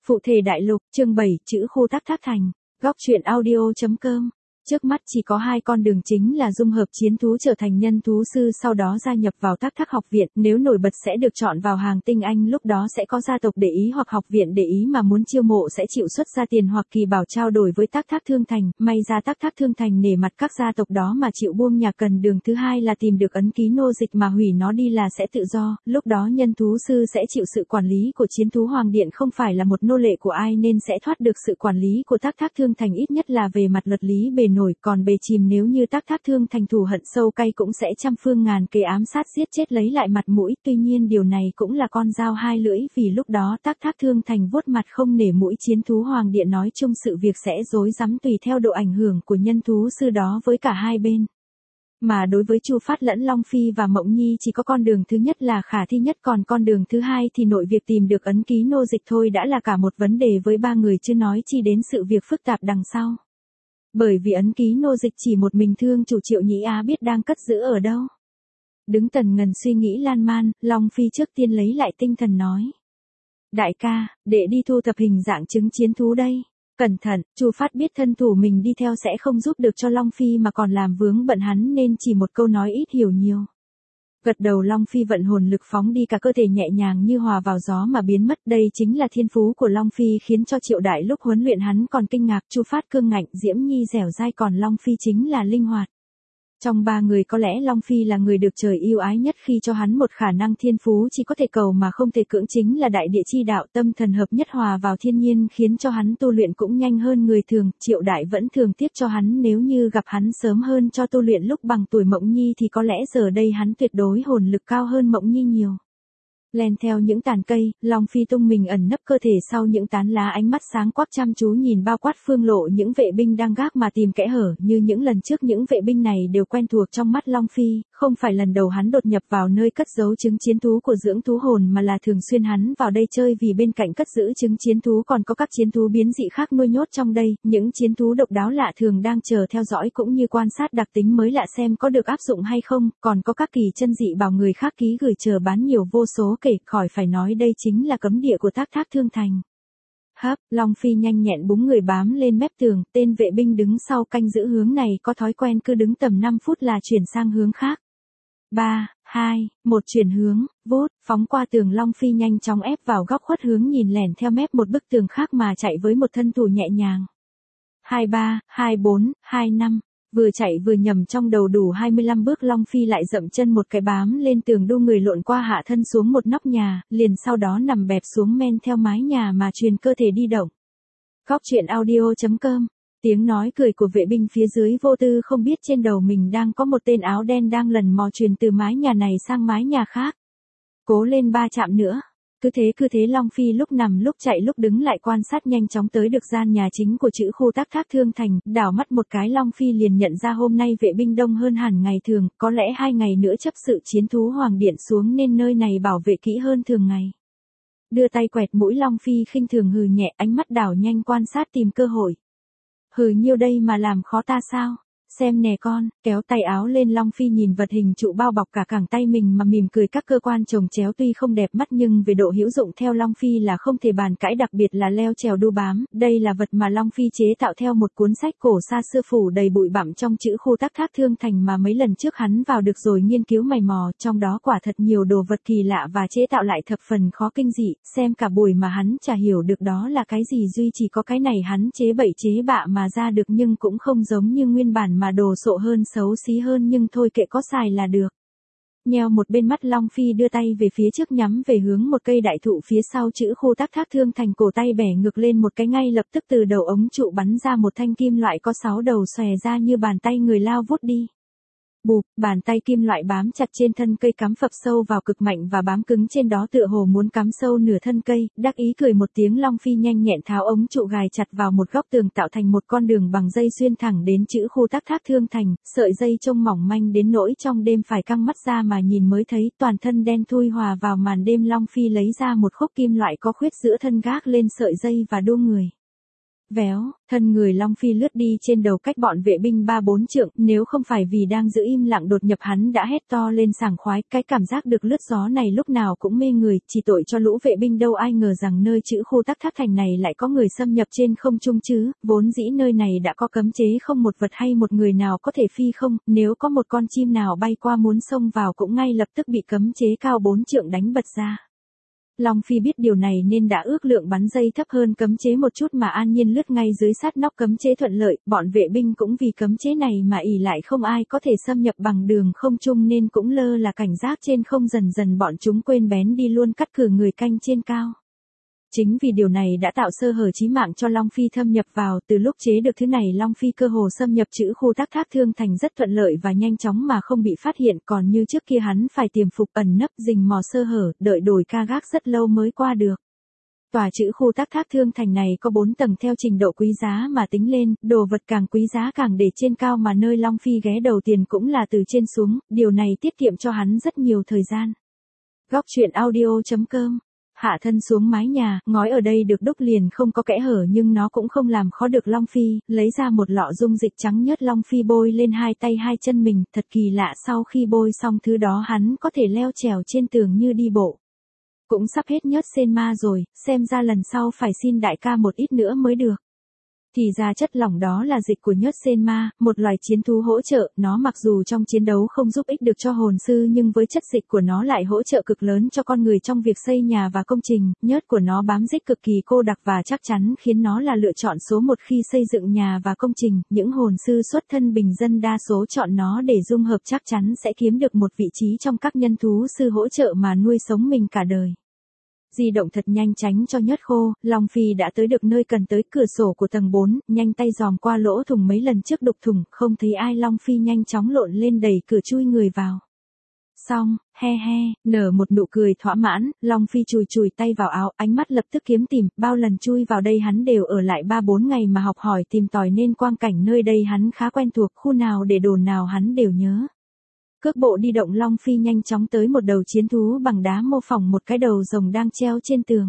Phụ thể đại lục, chương 7, chữ khu Tắc Thác Thành, góc truyện audio.com. Trước mắt chỉ có hai con đường chính là dung hợp chiến thú trở thành nhân thú sư, sau đó gia nhập vào Tắc Thác học viện, nếu nổi bật sẽ được chọn vào hàng tinh anh, lúc đó sẽ có gia tộc để ý hoặc học viện để ý mà muốn chiêu mộ sẽ chịu xuất ra tiền hoặc kỳ bảo trao đổi với Tắc Thác Thương Thành, may ra Tắc Thác Thương Thành nể mặt các gia tộc đó mà chịu buông nhà cần đường thứ hai là tìm được ấn ký nô dịch mà hủy nó đi là sẽ tự do, lúc đó nhân thú sư sẽ chịu sự quản lý của chiến thú hoàng điện, không phải là một nô lệ của ai nên sẽ thoát được sự quản lý của Tắc Thác Thương Thành, ít nhất là về mặt luật lý bề nổi, còn bề chìm nếu như Tắc Thác Thương Thành thù hận sâu cay cũng sẽ trăm phương ngàn kế ám sát giết chết lấy lại mặt mũi, tuy nhiên điều này cũng là con dao hai lưỡi vì lúc đó Tắc Thác Thương Thành vuốt mặt không nể mũi chiến thú hoàng điện, nói chung sự việc sẽ rối rắm tùy theo độ ảnh hưởng của nhân thú sư đó với cả hai bên. Mà đối với Chu Phát lẫn Long Phi và Mộng Nhi chỉ có con đường thứ nhất là khả thi nhất, còn con đường thứ hai thì nội việc tìm được ấn ký nô dịch thôi đã là cả một vấn đề với ba người, chưa nói chi đến sự việc phức tạp đằng sau. Bởi vì ấn ký nô dịch chỉ một mình thương chủ Triệu Nhĩ Á biết đang cất giữ ở đâu. Đứng tần ngần suy nghĩ lan man, Long Phi trước tiên lấy lại tinh thần nói. Đại ca, đệ đi thu thập hình dạng chứng chiến thú đây. Cẩn thận, Chu Phát biết thân thủ mình đi theo sẽ không giúp được cho Long Phi mà còn làm vướng bận hắn nên chỉ một câu nói ít hiểu nhiều. Gật đầu, Long Phi vận hồn lực phóng đi, cả cơ thể nhẹ nhàng như hòa vào gió mà biến mất, đây chính là thiên phú của Long Phi khiến cho Triệu Đại lúc huấn luyện hắn còn kinh ngạc, Chu Phát cương ngạnh, Diễm Nhi dẻo dai, còn Long Phi chính là linh hoạt. Trong ba người có lẽ Long Phi là người được trời yêu ái nhất khi cho hắn một khả năng thiên phú chỉ có thể cầu mà không thể cưỡng, chính là đại địa chi đạo, tâm thần hợp nhất hòa vào thiên nhiên khiến cho hắn tu luyện cũng nhanh hơn người thường. Triệu Đại vẫn thường tiếc cho hắn, nếu như gặp hắn sớm hơn cho tu luyện lúc bằng tuổi Mộng Nhi thì có lẽ giờ đây hắn tuyệt đối hồn lực cao hơn Mộng Nhi nhiều. Len theo những tàn cây, Long Phi tung mình ẩn nấp cơ thể sau những tán lá, ánh mắt sáng quắc chăm chú nhìn bao quát phương lộ những vệ binh đang gác mà tìm kẽ hở, như những lần trước những vệ binh này đều quen thuộc trong mắt Long Phi, không phải lần đầu hắn đột nhập vào nơi cất giấu trứng chiến thú của dưỡng thú hồn mà là thường xuyên hắn vào đây chơi, vì bên cạnh cất giữ trứng chiến thú còn có các chiến thú biến dị khác nuôi nhốt trong đây, những chiến thú độc đáo lạ thường đang chờ theo dõi cũng như quan sát đặc tính mới lạ xem có được áp dụng hay không, còn có các kỳ chân dị bảo người khác ký gửi chờ bán nhiều vô số kể, khỏi phải nói đây chính là cấm địa của Tắc Thác Thương Thành. Hấp, Long Phi nhanh nhẹn búng người bám lên mép tường, tên vệ binh đứng sau canh giữ hướng này có thói quen cứ đứng tầm 5 phút là chuyển sang hướng khác. 3, 2, 1 chuyển hướng, vút, phóng qua tường, Long Phi nhanh chóng ép vào góc khuất hướng nhìn lẻn theo mép một bức tường khác mà chạy với một thân thủ nhẹ nhàng. 23, 24, 25. Vừa chạy vừa nhầm trong đầu đủ 25 bước, Long Phi lại dậm chân một cái bám lên tường, đu người lộn qua hạ thân xuống một nóc nhà, liền sau đó nằm bẹp xuống men theo mái nhà mà truyền cơ thể đi động. Góc truyện audio.com. Tiếng nói cười của vệ binh phía dưới vô tư không biết trên đầu mình đang có một tên áo đen đang lần mò truyền từ mái nhà này sang mái nhà khác. Cố lên 3 chạm nữa. Cứ thế Long Phi lúc nằm lúc chạy lúc đứng lại quan sát, nhanh chóng tới được gian nhà chính của chữ khu Tắc Thác Thương Thành, đảo mắt một cái Long Phi liền nhận ra hôm nay vệ binh đông hơn hẳn ngày thường, có lẽ 2 ngày nữa chấp sự chiến thú hoàng điện xuống nên nơi này bảo vệ kỹ hơn thường ngày. Đưa tay quẹt mũi, Long Phi khinh thường hừ nhẹ, ánh mắt đảo nhanh quan sát tìm cơ hội. Hừ nhiêu đây mà làm khó ta sao? Xem nè con, kéo tay áo lên, Long Phi nhìn vật hình trụ bao bọc cả cẳng tay mình mà mỉm cười, các cơ quan chồng chéo tuy không đẹp mắt nhưng về độ hữu dụng theo Long Phi là không thể bàn cãi, đặc biệt là leo trèo đu bám, đây là vật mà Long Phi chế tạo theo một cuốn sách cổ xa xưa phủ đầy bụi bặm trong chữ khu Tắc Thác Thương Thành mà mấy lần trước hắn vào được rồi nghiên cứu mày mò, trong đó quả thật nhiều đồ vật kỳ lạ và chế tạo lại thập phần khó kinh dị, xem cả buổi mà hắn chả hiểu được đó là cái gì, duy chỉ có cái này hắn chế bậy chế bạ mà ra được, nhưng cũng không giống như nguyên bản mà đồ sộ hơn xấu xí hơn, nhưng thôi kệ có xài là được. Nheo một bên mắt, Long Phi đưa tay về phía trước nhắm về hướng một cây đại thụ phía sau chữ khu Tắc Thác Thương Thành, cổ tay bẻ ngược lên một cái, ngay lập tức từ đầu ống trụ bắn ra một thanh kim loại có 6 đầu xòe ra như bàn tay người lao vút đi. Bụp, bàn tay kim loại bám chặt trên thân cây cắm phập sâu vào cực mạnh và bám cứng trên đó tựa hồ muốn cắm sâu nửa thân cây, đắc ý cười một tiếng, Long Phi nhanh nhẹn tháo ống trụ gài chặt vào một góc tường tạo thành một con đường bằng dây xuyên thẳng đến chữ khu Tắc Thác Thương Thành, sợi dây trông mỏng manh đến nỗi trong đêm phải căng mắt ra mà nhìn mới thấy, toàn thân đen thui hòa vào màn đêm. Long Phi lấy ra một khúc kim loại có khuyết giữa thân gác lên sợi dây và đu người Véo, thân người Long Phi lướt đi trên đầu cách bọn vệ binh 3-4 trượng, nếu không phải vì đang giữ im lặng đột nhập hắn đã hét to lên sảng khoái, cái cảm giác được lướt gió này lúc nào cũng mê người, chỉ tội cho lũ vệ binh đâu ai ngờ rằng nơi chữ khu Tắc Thác Thành này lại có người xâm nhập trên không trung chứ, vốn dĩ nơi này đã có cấm chế không một vật hay một người nào có thể phi không, nếu có một con chim nào bay qua muốn xông vào cũng ngay lập tức bị cấm chế cao 4 trượng đánh bật ra. Long Phi biết điều này nên đã ước lượng bắn dây thấp hơn cấm chế một chút mà an nhiên lướt ngay dưới sát nóc cấm chế thuận lợi, bọn vệ binh cũng vì cấm chế này mà ỷ lại không ai có thể xâm nhập bằng đường không trung nên cũng lơ là cảnh giác trên không, dần dần bọn chúng quên bén đi luôn cắt cử người canh trên cao. Chính vì điều này đã tạo sơ hở chí mạng cho Long Phi thâm nhập vào, từ lúc chế được thứ này Long Phi cơ hồ xâm nhập chữ khu Tắc Thác Thương Thành rất thuận lợi và nhanh chóng mà không bị phát hiện, còn như trước kia hắn phải tiềm phục ẩn nấp rình mò sơ hở, đợi đổi ca gác rất lâu mới qua được. Tòa chữ khu Tắc Thác Thương Thành này có 4 tầng theo trình độ quý giá mà tính lên, đồ vật càng quý giá càng để trên cao mà nơi Long Phi ghé đầu tiền cũng là từ trên xuống, điều này tiết kiệm cho hắn rất nhiều thời gian. Góc truyện audio.com. Hạ thân xuống mái nhà, ngói ở đây được đúc liền không có kẽ hở nhưng nó cũng không làm khó được Long Phi, lấy ra một lọ dung dịch trắng nhớt Long Phi bôi lên hai tay hai chân mình, thật kỳ lạ sau khi bôi xong thứ đó hắn có thể leo trèo trên tường như đi bộ. Cũng sắp hết nhớt sen ma rồi, xem ra lần sau phải xin đại ca một ít nữa mới được. Thì ra chất lỏng đó là dịch của nhớt sen ma, một loài chiến thú hỗ trợ, nó mặc dù trong chiến đấu không giúp ích được cho hồn sư nhưng với chất dịch của nó lại hỗ trợ cực lớn cho con người trong việc xây nhà và công trình, nhớt của nó bám rích cực kỳ cô đặc và chắc chắn khiến nó là lựa chọn số một khi xây dựng nhà và công trình, những hồn sư xuất thân bình dân đa số chọn nó để dung hợp chắc chắn sẽ kiếm được một vị trí trong các nhân thú sư hỗ trợ mà nuôi sống mình cả đời. Di động thật nhanh tránh cho nhớt khô, Long Phi đã tới được nơi cần tới, cửa sổ của tầng 4, nhanh tay dòm qua lỗ thủng mấy lần trước đục thủng, không thấy ai Long Phi nhanh chóng lộn lên đẩy cửa chui người vào. Xong, he he, nở một nụ cười thỏa mãn, Long Phi chùi chùi tay vào áo, ánh mắt lập tức kiếm tìm, bao lần chui vào đây hắn đều ở lại 3-4 ngày mà học hỏi tìm tòi nên quang cảnh nơi đây hắn khá quen thuộc, khu nào để đồ nào hắn đều nhớ. Cước bộ đi động Long Phi nhanh chóng tới một đầu chiến thú bằng đá mô phỏng một cái đầu rồng đang treo trên tường.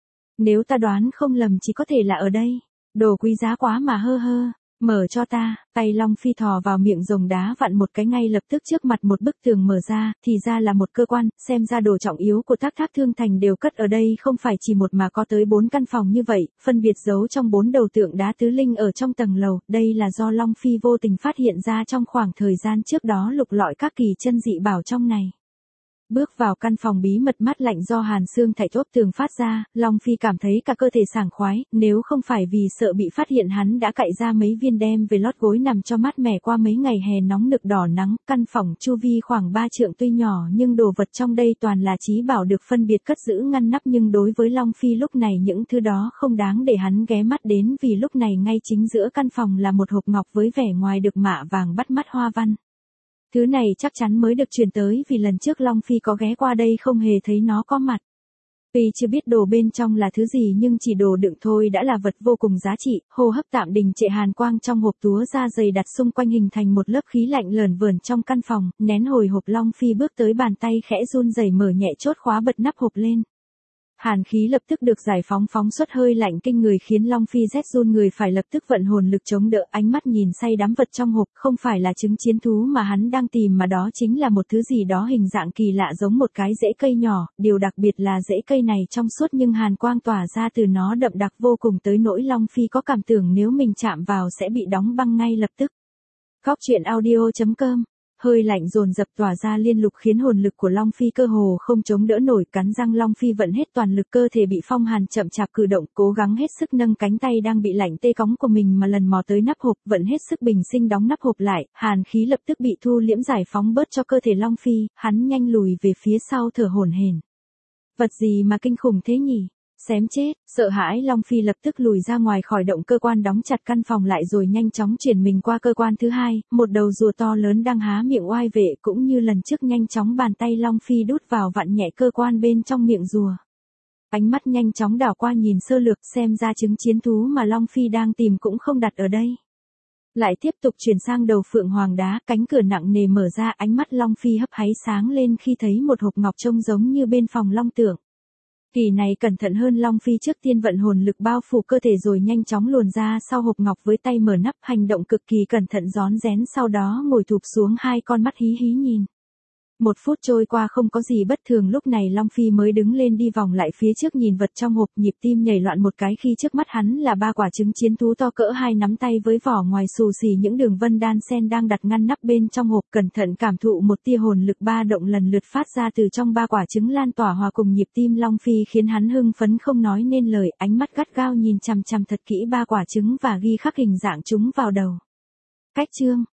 Nếu ta đoán không lầm chỉ có thể là ở đây. Đồ quý giá quá mà hơ hơ. Mở cho ta, tay Long Phi thò vào miệng rồng đá vặn một cái ngay lập tức trước mặt một bức tường mở ra, thì ra là một cơ quan, xem ra đồ trọng yếu của Tắc Thác Thương Thành đều cất ở đây không phải chỉ một mà có tới 4 căn phòng như vậy, phân biệt giấu trong 4 đầu tượng đá tứ linh ở trong tầng lầu, đây là do Long Phi vô tình phát hiện ra trong khoảng thời gian trước đó lục lọi các kỳ chân dị bảo trong này. Bước vào căn phòng bí mật mát lạnh do hàn xương thạch ốp tường phát ra, Long Phi cảm thấy cả cơ thể sảng khoái, nếu không phải vì sợ bị phát hiện hắn đã cạy ra mấy viên đem về lót gối nằm cho mát mẻ qua mấy ngày hè nóng nực đỏ nắng, căn phòng chu vi khoảng 3 trượng tuy nhỏ nhưng đồ vật trong đây toàn là trí bảo được phân biệt cất giữ ngăn nắp nhưng đối với Long Phi lúc này những thứ đó không đáng để hắn ghé mắt đến vì lúc này ngay chính giữa căn phòng là một hộp ngọc với vẻ ngoài được mạ vàng bắt mắt hoa văn. Thứ này chắc chắn mới được truyền tới vì lần trước Long Phi có ghé qua đây không hề thấy nó có mặt. Tuy chưa biết đồ bên trong là thứ gì nhưng chỉ đồ đựng thôi đã là vật vô cùng giá trị, hô hấp tạm đình trệ hàn quang trong hộp túa ra dày đặt xung quanh hình thành một lớp khí lạnh lởn vởn trong căn phòng, nén hồi hộp Long Phi bước tới bàn tay khẽ run rẩy mở nhẹ chốt khóa bật nắp hộp lên. Hàn khí lập tức được giải phóng xuất hơi lạnh kinh người khiến Long Phi rét run người phải lập tức vận hồn lực chống đỡ ánh mắt nhìn say đắm vật trong hộp không phải là trứng chiến thú mà hắn đang tìm mà đó chính là một thứ gì đó hình dạng kỳ lạ giống một cái rễ cây nhỏ, điều đặc biệt là rễ cây này trong suốt nhưng hàn quang tỏa ra từ nó đậm đặc vô cùng tới nỗi Long Phi có cảm tưởng nếu mình chạm vào sẽ bị đóng băng ngay lập tức. Góc truyện audio.com. Hơi lạnh dồn dập tỏa ra liên lục khiến hồn lực của Long Phi cơ hồ không chống đỡ nổi, cắn răng Long Phi vận hết toàn lực, cơ thể bị phong hàn chậm chạp cử động, cố gắng hết sức nâng cánh tay đang bị lạnh tê cóng của mình mà lần mò tới nắp hộp, vận hết sức bình sinh đóng nắp hộp lại, hàn khí lập tức bị thu liễm giải phóng bớt cho cơ thể Long Phi, hắn nhanh lùi về phía sau thở hổn hển. Vật gì mà kinh khủng thế nhỉ? Xém chết, sợ hãi Long Phi lập tức lùi ra ngoài khỏi động cơ quan đóng chặt căn phòng lại rồi nhanh chóng chuyển mình qua cơ quan thứ hai, một đầu rùa to lớn đang há miệng oai vệ cũng như lần trước nhanh chóng bàn tay Long Phi đút vào vặn nhẹ cơ quan bên trong miệng rùa. Ánh mắt nhanh chóng đảo qua nhìn sơ lược xem ra trứng chiến thú mà Long Phi đang tìm cũng không đặt ở đây. Lại tiếp tục chuyển sang đầu phượng hoàng đá, cánh cửa nặng nề mở ra, ánh mắt Long Phi hấp háy sáng lên khi thấy một hộp ngọc trông giống như bên phòng long tượng. Kỳ này cẩn thận hơn, Long Phi trước tiên vận hồn lực bao phủ cơ thể rồi nhanh chóng luồn ra sau hộp ngọc với tay mở nắp, hành động cực kỳ cẩn thận rón rén, sau đó ngồi thụp xuống, hai con mắt hí hí nhìn. 1 phút trôi qua không có gì bất thường, lúc này Long Phi mới đứng lên đi vòng lại phía trước nhìn vật trong hộp, nhịp tim nhảy loạn một cái khi trước mắt hắn là 3 quả trứng chiến thú to cỡ 2 nắm tay với vỏ ngoài xù xì những đường vân đan sen đang đặt ngăn nắp bên trong hộp, cẩn thận cảm thụ một tia hồn lực ba động lần lượt phát ra từ trong 3 quả trứng lan tỏa hòa cùng nhịp tim Long Phi khiến hắn hưng phấn không nói nên lời, ánh mắt gắt gao nhìn chằm chằm thật kỹ 3 quả trứng và ghi khắc hình dạng chúng vào đầu. Cách chương